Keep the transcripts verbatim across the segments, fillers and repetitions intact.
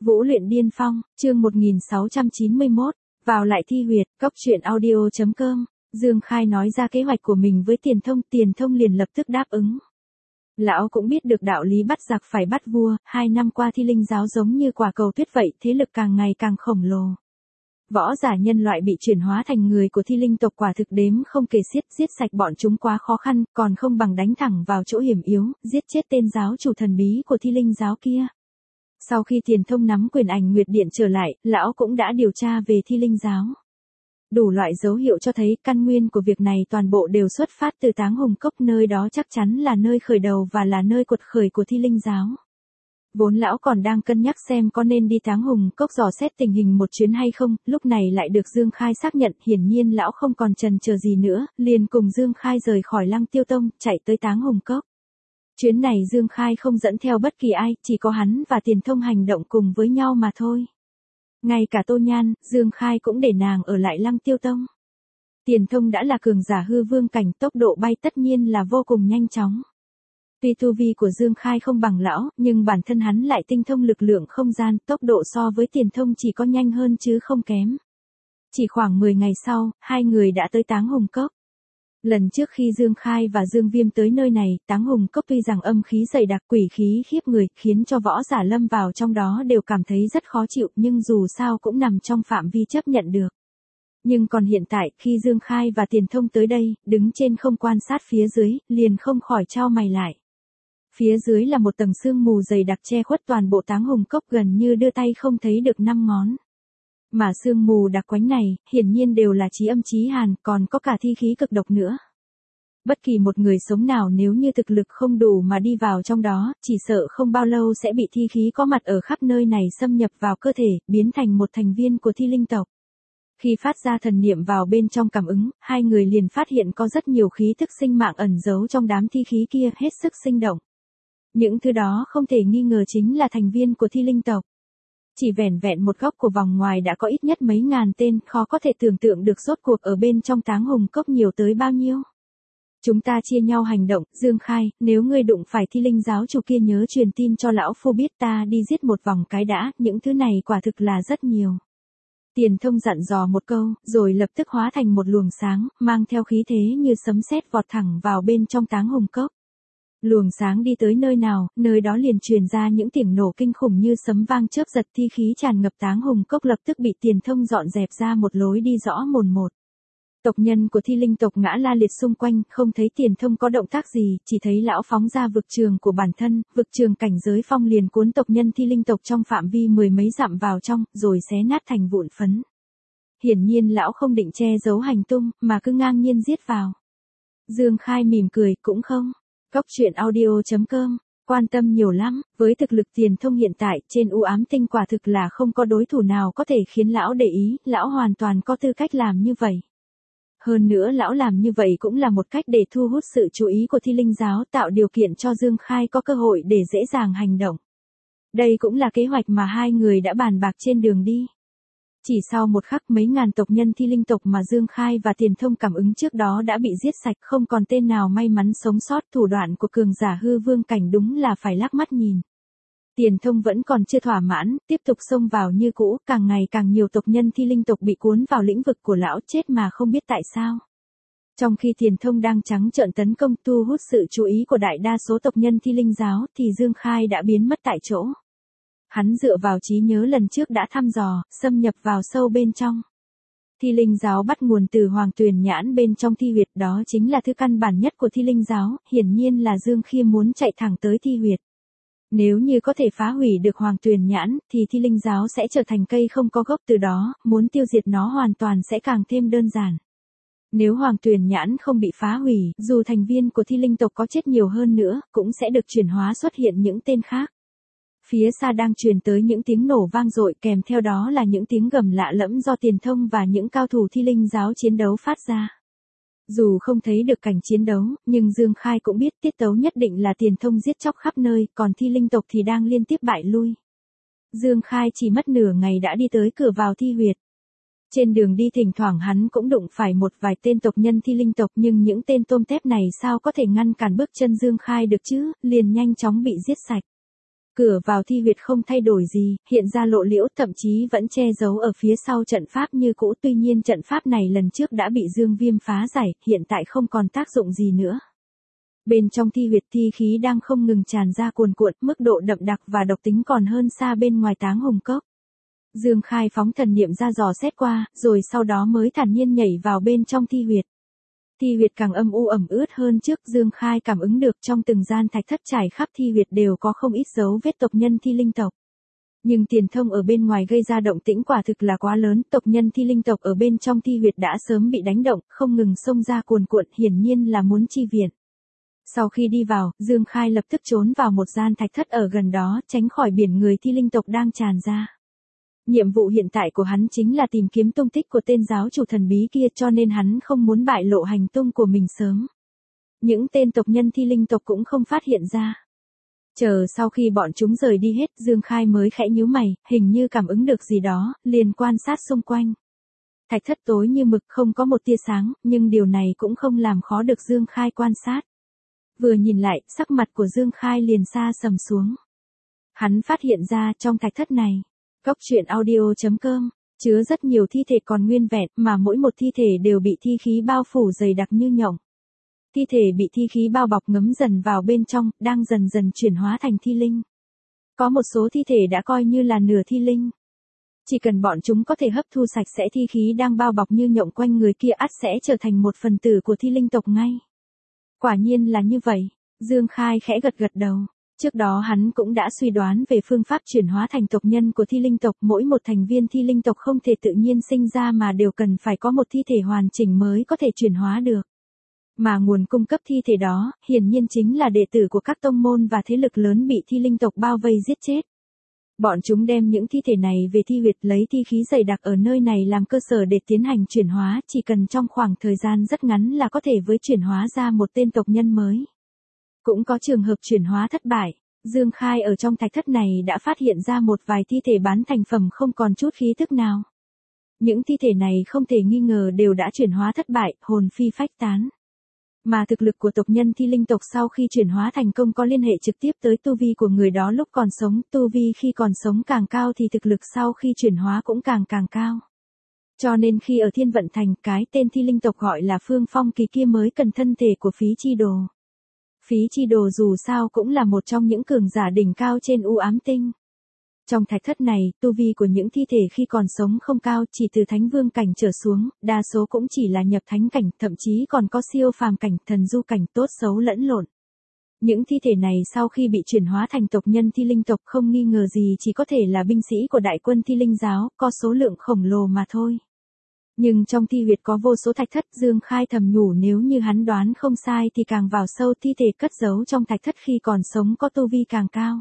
Vũ luyện điên phong, chương một nghìn sáu trăm chín mươi mốt, vào lại thi huyệt, cốc truyện audio chấm com. Dương Khai nói ra kế hoạch của mình với Tiền Thông, Tiền Thông liền lập tức đáp ứng. Lão cũng biết được đạo lý bắt giặc phải bắt vua, hai năm qua Thi Linh giáo giống như quả cầu tuyết vậy, thế lực càng ngày càng khổng lồ. Võ giả nhân loại bị chuyển hóa thành người của Thi Linh tộc quả thực đếm không kể xiết, giết sạch bọn chúng quá khó khăn, còn không bằng đánh thẳng vào chỗ hiểm yếu, giết chết tên giáo chủ thần bí của Thi Linh giáo kia. Sau khi Tiền Thông nắm quyền ảnh Nguyệt Điện trở lại, lão cũng đã điều tra về Thi Linh giáo. Đủ loại dấu hiệu cho thấy căn nguyên của việc này toàn bộ đều xuất phát từ Táng Hùng Cốc, nơi đó chắc chắn là nơi khởi đầu và là nơi quật khởi của Thi Linh giáo. Vốn lão còn đang cân nhắc xem có nên đi Táng Hùng Cốc dò xét tình hình một chuyến hay không, lúc này lại được Dương Khai xác nhận, hiển nhiên lão không còn chần chờ gì nữa, liền cùng Dương Khai rời khỏi Lăng Tiêu Tông, chạy tới Táng Hùng Cốc. Chuyến này Dương Khai không dẫn theo bất kỳ ai, chỉ có hắn và Tiền Thông hành động cùng với nhau mà thôi. Ngay cả Tô Nhan, Dương Khai cũng để nàng ở lại Lăng Tiêu Tông. Tiền Thông đã là cường giả hư vương cảnh, tốc độ bay tất nhiên là vô cùng nhanh chóng. Tuy tu vi của Dương Khai không bằng lão, nhưng bản thân hắn lại tinh thông lực lượng không gian, tốc độ so với Tiền Thông chỉ có nhanh hơn chứ không kém. Chỉ khoảng mười ngày sau, hai người đã tới Táng Hùng Cốc. Lần trước khi Dương Khai và Dương Viêm tới nơi này, Táng Hùng Cốc tuy rằng âm khí dày đặc, quỷ khí khiếp người, khiến cho võ giả lâm vào trong đó đều cảm thấy rất khó chịu, nhưng dù sao cũng nằm trong phạm vi chấp nhận được. Nhưng còn hiện tại, khi Dương Khai và Tiền Thông tới đây, đứng trên không quan sát phía dưới, liền không khỏi chau mày lại. Phía dưới là một tầng sương mù dày đặc che khuất toàn bộ Táng Hùng Cốc, gần như đưa tay không thấy được năm ngón. Mà sương mù đặc quánh này, hiển nhiên đều là chí âm chí hàn, còn có cả thi khí cực độc nữa. Bất kỳ một người sống nào nếu như thực lực không đủ mà đi vào trong đó, chỉ sợ không bao lâu sẽ bị thi khí có mặt ở khắp nơi này xâm nhập vào cơ thể, biến thành một thành viên của Thi Linh tộc. Khi phát ra thần niệm vào bên trong cảm ứng, hai người liền phát hiện có rất nhiều khí thức sinh mạng ẩn giấu trong đám thi khí kia, hết sức sinh động. Những thứ đó không thể nghi ngờ chính là thành viên của Thi Linh tộc. Chỉ vẻn vẹn một góc của vòng ngoài đã có ít nhất mấy ngàn tên, khó có thể tưởng tượng được rốt cuộc ở bên trong Táng Hùng Cốc nhiều tới bao nhiêu. Chúng ta chia nhau hành động, Dương Khai, nếu ngươi đụng phải Thi Linh giáo chủ kia nhớ truyền tin cho lão phu biết, ta đi giết một vòng cái đã, những thứ này quả thực là rất nhiều. Tiền Thông dặn dò một câu, rồi lập tức hóa thành một luồng sáng, mang theo khí thế như sấm sét vọt thẳng vào bên trong Táng Hùng Cốc. Luồng sáng đi tới nơi nào, nơi đó liền truyền ra những tiếng nổ kinh khủng như sấm vang chớp giật, thi khí tràn ngập Táng Hùng Cốc lập tức bị Tiền Thông dọn dẹp ra một lối đi rõ mồn một. Tộc nhân của Thi Linh tộc ngã la liệt xung quanh, không thấy Tiền Thông có động tác gì, chỉ thấy lão phóng ra vực trường của bản thân, vực trường cảnh giới phong liền cuốn tộc nhân Thi Linh tộc trong phạm vi mười mấy dặm vào trong, rồi xé nát thành vụn phấn. Hiển nhiên lão không định che giấu hành tung, mà cứ ngang nhiên giết vào. Dương Khai mỉm cười, cũng không. Cốc truyện audio chấm com, quan tâm nhiều lắm, với thực lực Tiền Thông hiện tại, trên u ám tinh quả thực là không có đối thủ nào có thể khiến lão để ý, lão hoàn toàn có tư cách làm như vậy. Hơn nữa lão làm như vậy cũng là một cách để thu hút sự chú ý của Thi Linh giáo, tạo điều kiện cho Dương Khai có cơ hội để dễ dàng hành động. Đây cũng là kế hoạch mà hai người đã bàn bạc trên đường đi. Chỉ sau một khắc, mấy ngàn tộc nhân Thi Linh tộc mà Dương Khai và Tiền Thông cảm ứng trước đó đã bị giết sạch, không còn tên nào may mắn sống sót. Thủ đoạn của cường giả hư vương cảnh đúng là phải lắc mắt nhìn. Tiền Thông vẫn còn chưa thỏa mãn, tiếp tục xông vào như cũ, càng ngày càng nhiều tộc nhân Thi Linh tộc bị cuốn vào lĩnh vực của lão, chết mà không biết tại sao. Trong khi Tiền Thông đang trắng trợn tấn công thu hút sự chú ý của đại đa số tộc nhân Thi Linh giáo, thì Dương Khai đã biến mất tại chỗ. Hắn dựa vào trí nhớ lần trước đã thăm dò, xâm nhập vào sâu bên trong. Thi Linh giáo bắt nguồn từ Hoàng Tuyền Nhãn bên trong thi huyệt, đó chính là thứ căn bản nhất của Thi Linh giáo, hiển nhiên là Dương Khiêm muốn chạy thẳng tới thi huyệt. Nếu như có thể phá hủy được Hoàng Tuyền Nhãn, thì Thi Linh giáo sẽ trở thành cây không có gốc, từ đó, muốn tiêu diệt nó hoàn toàn sẽ càng thêm đơn giản. Nếu Hoàng Tuyền Nhãn không bị phá hủy, dù thành viên của Thi Linh tộc có chết nhiều hơn nữa, cũng sẽ được chuyển hóa xuất hiện những tên khác. Phía xa đang truyền tới những tiếng nổ vang dội, kèm theo đó là những tiếng gầm lạ lẫm do Tiền Thông và những cao thủ Thi Linh giáo chiến đấu phát ra. Dù không thấy được cảnh chiến đấu, nhưng Dương Khai cũng biết tiết tấu nhất định là Tiền Thông giết chóc khắp nơi, còn Thi Linh tộc thì đang liên tiếp bại lui. Dương Khai chỉ mất nửa ngày đã đi tới cửa vào thi huyệt. Trên đường đi thỉnh thoảng hắn cũng đụng phải một vài tên tộc nhân Thi Linh tộc, nhưng những tên tôm tép này sao có thể ngăn cản bước chân Dương Khai được chứ, liền nhanh chóng bị giết sạch. Cửa vào thi huyệt không thay đổi gì, hiện ra lộ liễu, thậm chí vẫn che giấu ở phía sau trận pháp như cũ, tuy nhiên trận pháp này lần trước đã bị Dương Viêm phá giải, hiện tại không còn tác dụng gì nữa. Bên trong thi huyệt thi khí đang không ngừng tràn ra cuồn cuộn, mức độ đậm đặc và độc tính còn hơn xa bên ngoài Táng Hùng Cốc. Dương Khai phóng thần niệm ra dò xét qua, rồi sau đó mới thản nhiên nhảy vào bên trong thi huyệt. Thi huyệt càng âm u ẩm ướt hơn trước, Dương Khai cảm ứng được trong từng gian thạch thất trải khắp thi huyệt đều có không ít dấu vết tộc nhân thi linh tộc. Nhưng tiền thông ở bên ngoài gây ra động tĩnh quả thực là quá lớn, tộc nhân thi linh tộc ở bên trong thi huyệt đã sớm bị đánh động, không ngừng xông ra cuồn cuộn, hiển nhiên là muốn chi viện. Sau khi đi vào, Dương Khai lập tức trốn vào một gian thạch thất ở gần đó, tránh khỏi biển người thi linh tộc đang tràn ra. Nhiệm vụ hiện tại của hắn chính là tìm kiếm tung tích của tên giáo chủ thần bí kia, cho nên hắn không muốn bại lộ hành tung của mình sớm. Những tên tộc nhân thi linh tộc cũng không phát hiện ra. Chờ sau khi bọn chúng rời đi hết, Dương Khai mới khẽ nhíu mày, hình như cảm ứng được gì đó, liền quan sát xung quanh. Thạch thất tối như mực, không có một tia sáng, nhưng điều này cũng không làm khó được Dương Khai quan sát. Vừa nhìn lại, sắc mặt của Dương Khai liền xa sầm xuống. Hắn phát hiện ra trong thạch thất này, Cốc truyện audio chấm com, chứa rất nhiều thi thể còn nguyên vẹn, mà mỗi một thi thể đều bị thi khí bao phủ dày đặc như nhộng. Thi thể bị thi khí bao bọc ngấm dần vào bên trong, đang dần dần chuyển hóa thành thi linh. Có một số thi thể đã coi như là nửa thi linh. Chỉ cần bọn chúng có thể hấp thu sạch sẽ thi khí đang bao bọc như nhộng quanh người kia, ắt sẽ trở thành một phần tử của thi linh tộc ngay. Quả nhiên là như vậy, Dương Khai khẽ gật gật đầu. Trước đó hắn cũng đã suy đoán về phương pháp chuyển hóa thành tộc nhân của thi linh tộc, mỗi một thành viên thi linh tộc không thể tự nhiên sinh ra mà đều cần phải có một thi thể hoàn chỉnh mới có thể chuyển hóa được. Mà nguồn cung cấp thi thể đó, hiển nhiên chính là đệ tử của các tông môn và thế lực lớn bị thi linh tộc bao vây giết chết. Bọn chúng đem những thi thể này về thi huyệt, lấy thi khí dày đặc ở nơi này làm cơ sở để tiến hành chuyển hóa, chỉ cần trong khoảng thời gian rất ngắn là có thể với chuyển hóa ra một tên tộc nhân mới. Cũng có trường hợp chuyển hóa thất bại, Dương Khai ở trong thạch thất này đã phát hiện ra một vài thi thể bán thành phẩm không còn chút khí tức nào. Những thi thể này không thể nghi ngờ đều đã chuyển hóa thất bại, hồn phi phách tán. Mà thực lực của tộc nhân thi linh tộc sau khi chuyển hóa thành công có liên hệ trực tiếp tới tu vi của người đó lúc còn sống, tu vi khi còn sống càng cao thì thực lực sau khi chuyển hóa cũng càng càng cao. Cho nên khi ở Thiên Vận Thành, cái tên thi linh tộc gọi là Phương Phong Kỳ kia mới cần thân thể của Phí Chi Đồ. Phí Chi Đồ dù sao cũng là một trong những cường giả đỉnh cao trên U Ám Tinh. Trong thạch thất này, tu vi của những thi thể khi còn sống không cao, chỉ từ thánh vương cảnh trở xuống, đa số cũng chỉ là nhập thánh cảnh, thậm chí còn có siêu phàm cảnh, thần du cảnh, tốt xấu lẫn lộn. Những thi thể này sau khi bị chuyển hóa thành tộc nhân thi linh tộc không nghi ngờ gì chỉ có thể là binh sĩ của đại quân thi linh giáo, có số lượng khổng lồ mà thôi. Nhưng trong thi huyệt có vô số thạch thất, Dương Khai thầm nhủ nếu như hắn đoán không sai thì càng vào sâu thi thể cất giấu trong thạch thất khi còn sống có tu vi càng cao.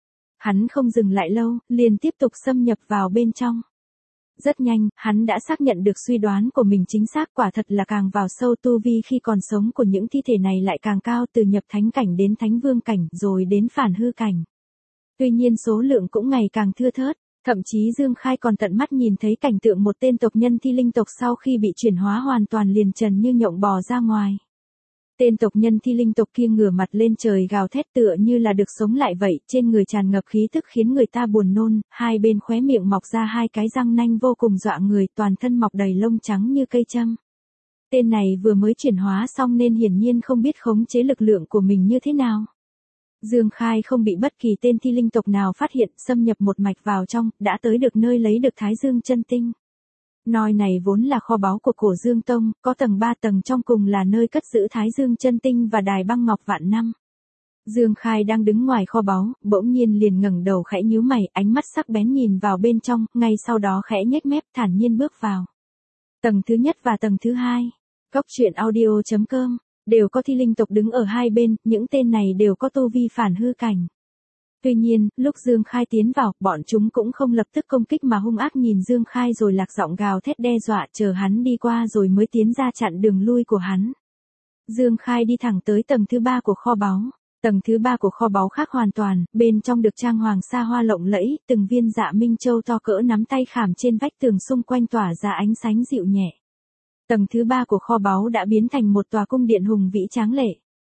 Hắn không dừng lại lâu, liền tiếp tục xâm nhập vào bên trong. Rất nhanh, hắn đã xác nhận được suy đoán của mình chính xác, quả thật là càng vào sâu tu vi khi còn sống của những thi thể này lại càng cao, từ nhập thánh cảnh đến thánh vương cảnh rồi đến phản hư cảnh. Tuy nhiên số lượng cũng ngày càng thưa thớt, thậm chí Dương Khai còn tận mắt nhìn thấy cảnh tượng một tên tộc nhân thi linh tộc sau khi bị chuyển hóa hoàn toàn liền trần như nhộng bò ra ngoài. Tên tộc nhân thi linh tộc kia ngửa mặt lên trời gào thét tựa như là được sống lại vậy, trên người tràn ngập khí tức khiến người ta buồn nôn, hai bên khóe miệng mọc ra hai cái răng nanh vô cùng dọa người, toàn thân mọc đầy lông trắng như cây châm. Tên này vừa mới chuyển hóa xong nên hiển nhiên không biết khống chế lực lượng của mình như thế nào. Dương Khai không bị bất kỳ tên thi linh tộc nào phát hiện, xâm nhập một mạch vào trong, đã tới được nơi lấy được Thái Dương chân tinh. Nơi này vốn là kho báu của Cổ Dương Tông, có tầng ba tầng, trong cùng là nơi cất giữ Thái Dương chân tinh và đài băng ngọc vạn năm. Dương Khai đang đứng ngoài kho báu, bỗng nhiên liền ngẩng đầu khẽ nhíu mày, ánh mắt sắc bén nhìn vào bên trong, ngay sau đó khẽ nhếch mép thản nhiên bước vào. Tầng thứ nhất và tầng thứ hai, Cốc truyện audio chấm com, đều có thi linh tộc đứng ở hai bên, những tên này đều có tu vi phản hư cảnh. Tuy nhiên, lúc Dương Khai tiến vào, bọn chúng cũng không lập tức công kích mà hung ác nhìn Dương Khai rồi lạc giọng gào thét đe dọa, chờ hắn đi qua rồi mới tiến ra chặn đường lui của hắn. Dương Khai đi thẳng tới tầng thứ ba của kho báu. Tầng thứ ba của kho báu khác hoàn toàn, bên trong được trang hoàng xa hoa lộng lẫy, từng viên dạ minh châu to cỡ nắm tay khảm trên vách tường xung quanh tỏa ra ánh sáng dịu nhẹ. Tầng thứ ba của kho báu đã biến thành một tòa cung điện hùng vĩ tráng lệ.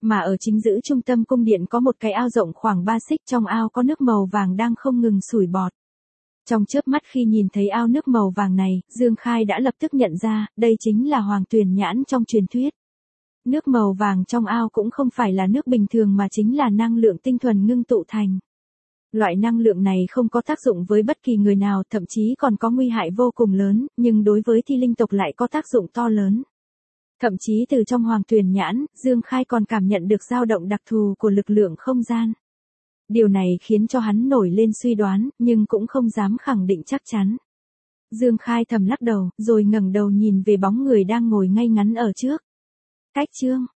Mà ở chính giữa trung tâm cung điện có một cái ao rộng khoảng ba xích, trong ao có nước màu vàng đang không ngừng sủi bọt. Trong chớp mắt khi nhìn thấy ao nước màu vàng này, Dương Khai đã lập tức nhận ra, đây chính là Hoàng Tuyền Nhãn trong truyền thuyết. Nước màu vàng trong ao cũng không phải là nước bình thường mà chính là năng lượng tinh thuần ngưng tụ thành. Loại năng lượng này không có tác dụng với bất kỳ người nào, thậm chí còn có nguy hại vô cùng lớn, nhưng đối với thi linh tộc lại có tác dụng to lớn. Thậm chí từ trong Hoàng Tuyền Nhãn, Dương Khai còn cảm nhận được dao động đặc thù của lực lượng không gian. Điều này khiến cho hắn nổi lên suy đoán, nhưng cũng không dám khẳng định chắc chắn. Dương Khai thầm lắc đầu, rồi ngẩng đầu nhìn về bóng người đang ngồi ngay ngắn ở trước. Cách chương